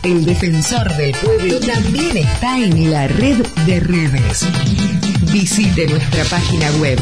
El defensor del pueblo también está en la red de redes. Visite nuestra página web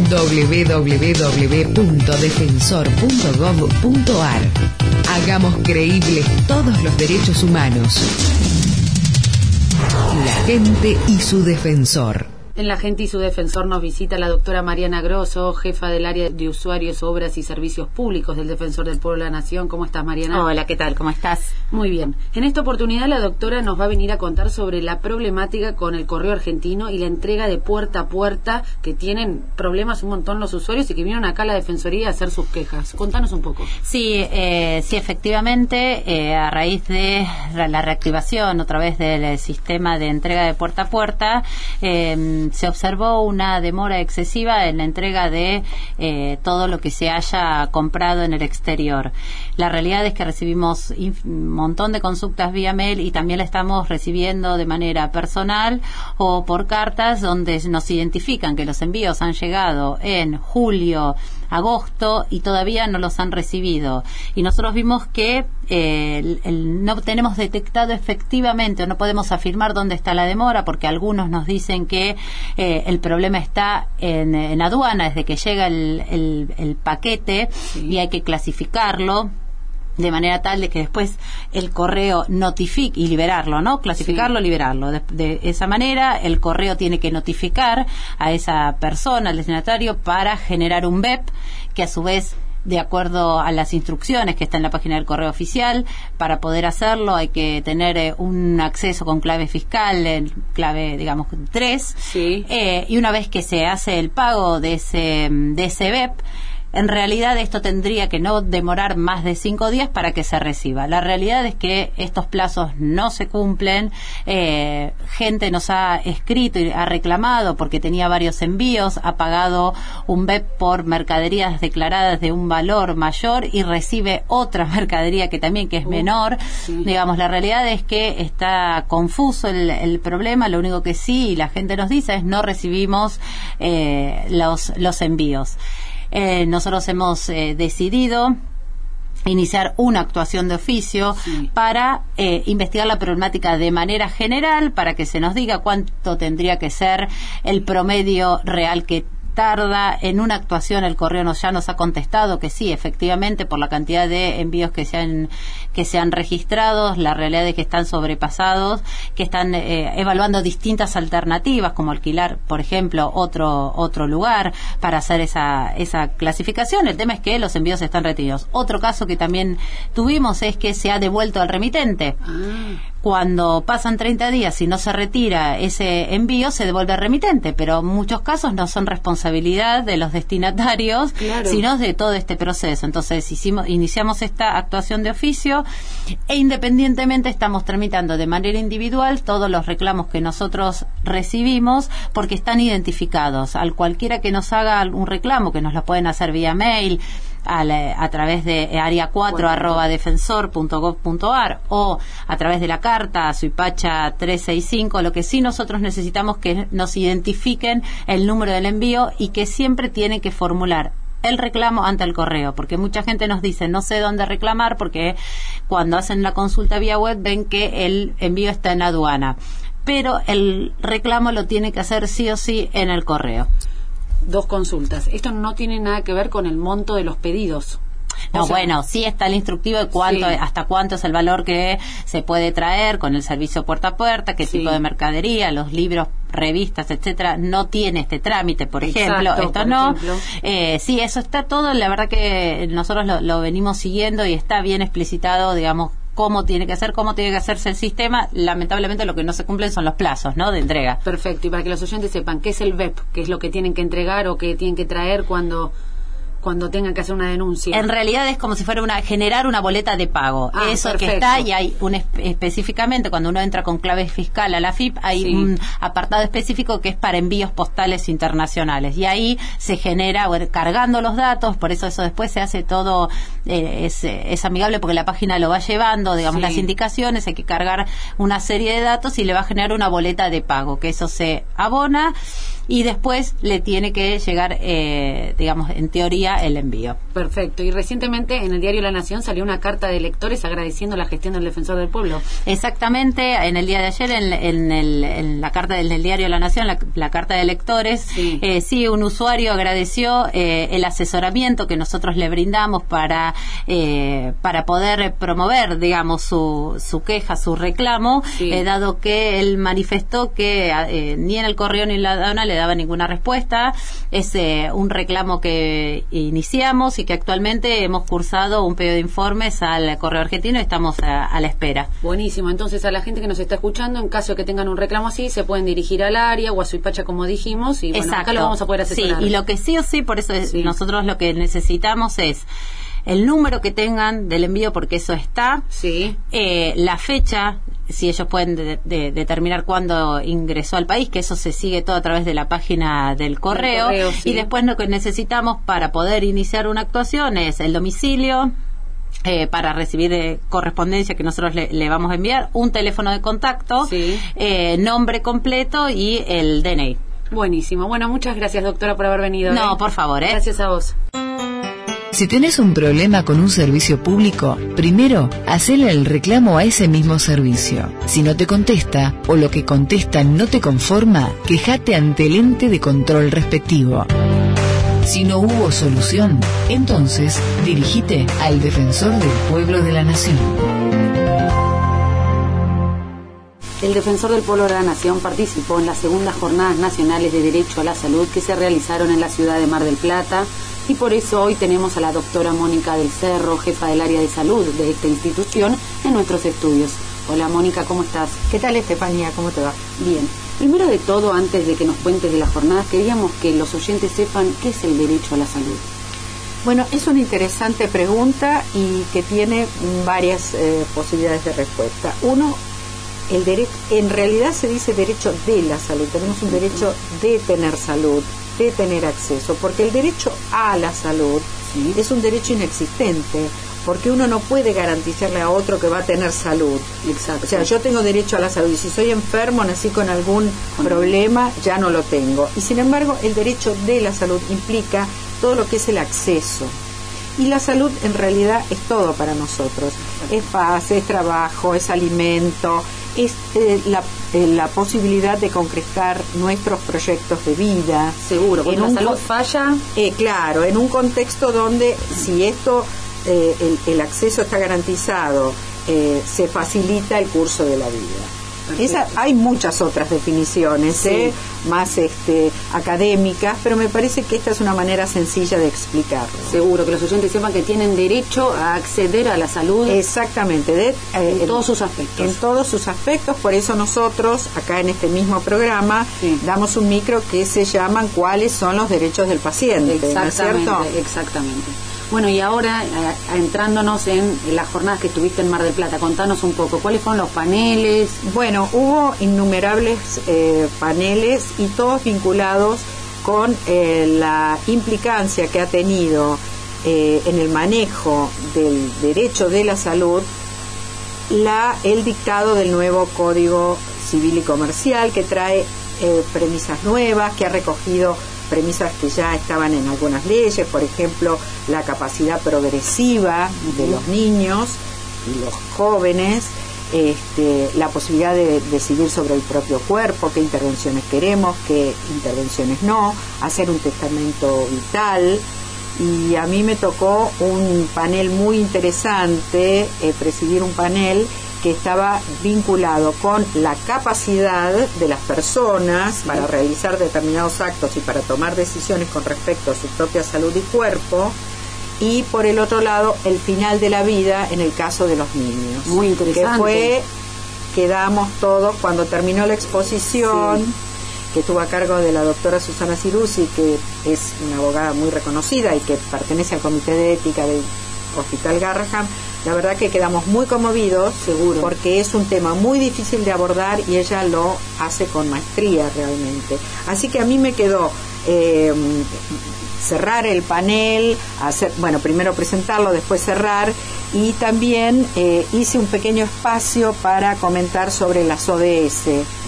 www.defensor.gov.ar. Hagamos creíbles todos los derechos humanos. La gente y su defensor. En La Gente y su Defensor nos visita la doctora Mariana Grosso, jefa del área de usuarios, obras y servicios públicos del Defensor del Pueblo de la Nación. ¿Cómo estás, Mariana? Hola, ¿qué tal? ¿Cómo estás? Muy bien. En esta oportunidad la doctora nos va a venir a contar sobre la problemática con el correo argentino y la entrega de puerta a puerta, que tienen problemas un montón los usuarios y que vinieron acá a la Defensoría a hacer sus quejas. Contanos un poco. Sí, efectivamente, a raíz de la reactivación otra vez del sistema de entrega de puerta a puerta, se observó una demora excesiva en la entrega de todo lo que se haya comprado en el exterior. La realidad es que recibimos un montón de consultas vía mail y también la estamos recibiendo de manera personal o por cartas donde nos identifican que los envíos han llegado en julio, agosto y todavía no los han recibido. Y nosotros vimos que no tenemos detectado efectivamente o no podemos afirmar dónde está la demora, porque algunos nos dicen que el problema está en aduana desde que llega el paquete, sí, y hay que clasificarlo de manera tal de que después el correo notifique y liberarlo, ¿no? Clasificarlo, sí, liberarlo. De esa manera, el correo tiene que notificar a esa persona, al destinatario, para generar un BEP, que a su vez, de acuerdo a las instrucciones que está en la página del correo oficial, para poder hacerlo hay que tener un acceso con clave fiscal, clave, digamos, 3, sí, y una vez que se hace el pago de ese BEP, en realidad esto tendría que no demorar más de 5 días para que se reciba. La realidad es que estos plazos no se cumplen. Gente nos ha escrito y ha reclamado porque tenía varios envíos, ha pagado un BEP por mercaderías declaradas de un valor mayor y recibe otra mercadería que es menor. Sí. Digamos, la realidad es que está confuso el problema. Lo único que sí la gente nos dice es no recibimos los envíos. Nosotros hemos decidido iniciar una actuación de oficio, sí, para investigar la problemática de manera general, para que se nos diga cuánto tendría que ser el promedio real que tarda en una actuación. El correo ya nos ha contestado que sí, efectivamente, por la cantidad de envíos que se han registrado, la realidad es que están sobrepasados, que están evaluando distintas alternativas, como alquilar, por ejemplo, otro lugar para hacer esa clasificación. El tema es que los envíos están retenidos. Otro caso que también tuvimos es que se ha devuelto al remitente. Cuando pasan 30 días y no se retira ese envío, se devuelve al remitente, pero en muchos casos no son responsabilidad de los destinatarios, claro, sino de todo este proceso. Entonces iniciamos esta actuación de oficio e independientemente estamos tramitando de manera individual todos los reclamos que nosotros recibimos, porque están identificados. Al cualquiera que nos haga un reclamo, que nos lo pueden hacer vía mail, a través de area4@defensor.gov.ar o a través de la carta Suipacha 365, lo que sí nosotros necesitamos que nos identifiquen el número del envío y que siempre tienen que formular el reclamo ante el correo, porque mucha gente nos dice no sé dónde reclamar, porque cuando hacen la consulta vía web ven que el envío está en aduana, pero el reclamo lo tiene que hacer sí o sí en el correo. 2 consultas. Esto no tiene nada que ver con el monto de los pedidos. No, bueno, sí está el instructivo de cuánto, sí, hasta cuánto es el valor que se puede traer con el servicio puerta a puerta, qué, sí, tipo de mercadería, los libros, revistas, etcétera. No tiene este trámite, por ejemplo. Exacto, esto no. Sí, eso está todo. La verdad que nosotros lo venimos siguiendo y está bien explicitado, digamos, cómo tiene que hacerse el sistema. Lamentablemente lo que no se cumplen son los plazos, ¿no?, de entrega. Perfecto, y para que los oyentes sepan qué es el BEP, qué es lo que tienen que entregar o qué tienen que traer cuando tengan que hacer una denuncia. En realidad es como si fuera generar una boleta de pago. Eso, perfecto, que está, y hay específicamente cuando uno entra con clave fiscal a la AFIP, hay, sí, un apartado específico que es para envíos postales internacionales, y ahí se genera, cargando los datos, por eso después se hace todo, es amigable porque la página lo va llevando, digamos, sí, las indicaciones, hay que cargar una serie de datos y le va a generar una boleta de pago, que eso se abona y después le tiene que llegar, digamos, en teoría, el envío. Perfecto. Y recientemente en el diario La Nación salió una carta de electores agradeciendo la gestión del Defensor del Pueblo. Exactamente, en el día de ayer, en la carta del diario La Nación, la carta de electores, sí, un usuario agradeció el asesoramiento que nosotros le brindamos para poder promover, digamos, su queja, su reclamo, dado que él manifestó que ni en el correo ni en la aduana le daba ninguna respuesta. Es un reclamo que iniciamos y que actualmente hemos cursado un pedido de informes al correo argentino y estamos a la espera. Buenísimo. Entonces, a la gente que nos está escuchando, en caso de que tengan un reclamo así, se pueden dirigir al área o a Suipacha, como dijimos, y bueno, acá lo vamos a poder asesorar. Sí, y lo que sí o sí, por eso nosotros lo que necesitamos es el número que tengan del envío, porque eso está, la fecha, si ellos pueden determinar cuándo ingresó al país, que eso se sigue todo a través de la página del correo, y después lo que necesitamos para poder iniciar una actuación es el domicilio, para recibir correspondencia que nosotros le vamos a enviar, un teléfono de contacto, nombre completo y el DNI. Buenísimo. Bueno, muchas gracias, doctora, por haber venido. No, por favor. Gracias a vos. Si tenés un problema con un servicio público, primero, hacele el reclamo a ese mismo servicio. Si no te contesta o lo que contesta no te conforma, quejate ante el ente de control respectivo. Si no hubo solución, entonces dirigite al Defensor del Pueblo de la Nación. El Defensor del Pueblo de la Nación participó en las segundas Jornadas Nacionales de Derecho a la Salud que se realizaron en la ciudad de Mar del Plata, y por eso hoy tenemos a la doctora Mónica del Cerro, jefa del área de salud de esta institución, en nuestros estudios. Hola Mónica, ¿cómo estás? ¿Qué tal, Estefanía? ¿Cómo te va? Bien. Primero de todo, antes de que nos cuentes de las jornadas, queríamos que los oyentes sepan qué es el derecho a la salud. Bueno, es una interesante pregunta y que tiene varias posibilidades de respuesta. Uno, en realidad se dice derecho de la salud. Tenemos un derecho de tener salud, de tener acceso, porque el derecho a la salud es un derecho inexistente, porque uno no puede garantizarle a otro que va a tener salud. Exacto. O sea, yo tengo derecho a la salud y si soy enfermo, nací con algún problema, ya no lo tengo. Y sin embargo, el derecho de la salud implica todo lo que es el acceso. Y la salud en realidad es todo para nosotros. Es paz, es trabajo, es alimento, es la posibilidad de concretar nuestros proyectos de vida. Seguro, cuando la salud falla. Claro, en un contexto donde si esto, el acceso está garantizado, se facilita el curso de la vida. Hay muchas otras definiciones, más académicas, pero me parece que esta es una manera sencilla de explicarlo. Seguro, que los oyentes sepan que tienen derecho a acceder a la salud. Exactamente, en todos sus aspectos. En todos sus aspectos, por eso nosotros, acá en este mismo programa, damos un micro que se llaman ¿cuáles son los derechos del paciente? Exactamente, ¿no es cierto? Exactamente. Bueno, y ahora, entrándonos en las jornadas que tuviste en Mar del Plata, contanos un poco, ¿cuáles fueron los paneles? Bueno, hubo innumerables paneles y todos vinculados con la implicancia que ha tenido en el manejo del derecho de la salud el dictado del nuevo Código Civil y Comercial, que trae premisas nuevas, que ha recogido premisas que ya estaban en algunas leyes, por ejemplo, la capacidad progresiva de los niños y los jóvenes, la posibilidad de decidir sobre el propio cuerpo, qué intervenciones queremos, qué intervenciones no, hacer un testamento vital. Y a mí me tocó un panel muy interesante, presidir un panel que estaba vinculado con la capacidad de las personas para realizar determinados actos y para tomar decisiones con respecto a su propia salud y cuerpo, y por el otro lado el final de la vida en el caso de los niños. Muy interesante. Quedamos todos cuando terminó la exposición, que estuvo a cargo de la doctora Susana Ciruzzi, que es una abogada muy reconocida y que pertenece al Comité de Ética del Hospital Garrahan. La verdad que quedamos muy conmovidos, seguro, porque es un tema muy difícil de abordar y ella lo hace con maestría realmente. Así que a mí me quedó cerrar el panel, primero presentarlo, después cerrar, y también hice un pequeño espacio para comentar sobre las ODS.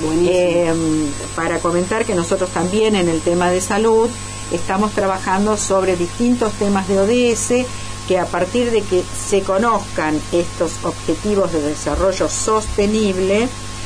Para comentar que nosotros también en el tema de salud estamos trabajando sobre distintos temas de ODS, que a partir de que se conozcan estos objetivos de desarrollo sostenible,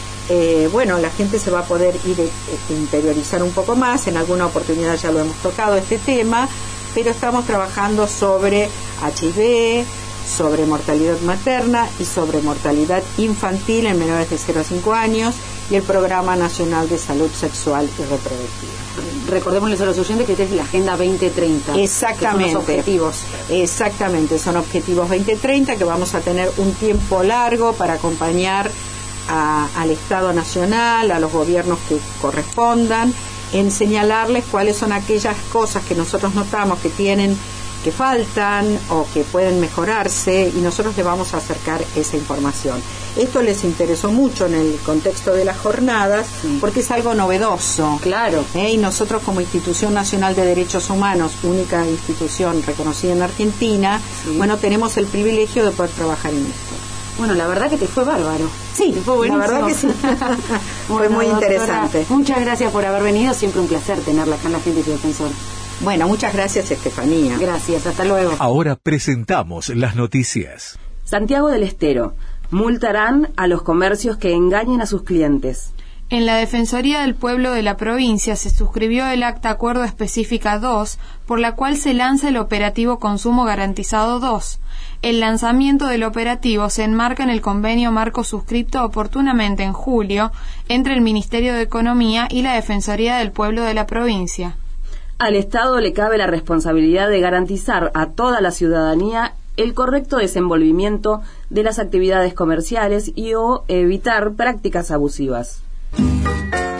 la gente se va a poder interiorizar un poco más. En alguna oportunidad ya lo hemos tocado este tema, pero estamos trabajando sobre HIV, sobre mortalidad materna y sobre mortalidad infantil en menores de 0 a 5 años y el Programa Nacional de Salud Sexual y Reproductiva. Recordémosles a los oyentes que esta es la Agenda 2030. Exactamente. Que son los objetivos. Exactamente, son objetivos 2030 que vamos a tener un tiempo largo para acompañar al Estado Nacional, a los gobiernos que correspondan, en señalarles cuáles son aquellas cosas que nosotros notamos que faltan o que pueden mejorarse, y nosotros les vamos a acercar esa información. Esto les interesó mucho en el contexto de las jornadas, porque es algo novedoso. Claro. Y nosotros, como Institución Nacional de Derechos Humanos, única institución reconocida en Argentina, tenemos el privilegio de poder trabajar en esto. Bueno, la verdad que te fue bárbaro. Sí, fue buenísimo. La verdad que sí. Fue muy interesante. Muchas gracias por haber venido. Siempre un placer tenerla acá en La Gente Defensor. Bueno, muchas gracias, Estefanía. Gracias, hasta luego. Ahora presentamos las noticias. Santiago del Estero. Multarán a los comercios que engañen a sus clientes. En la Defensoría del Pueblo de la provincia se suscribió el Acta Acuerdo Específica 2, por la cual se lanza el operativo Consumo Garantizado 2. El lanzamiento del operativo se enmarca en el convenio marco suscripto oportunamente en julio entre el Ministerio de Economía y la Defensoría del Pueblo de la provincia. Al Estado le cabe la responsabilidad de garantizar a toda la ciudadanía el correcto desenvolvimiento de las actividades comerciales y o evitar prácticas abusivas.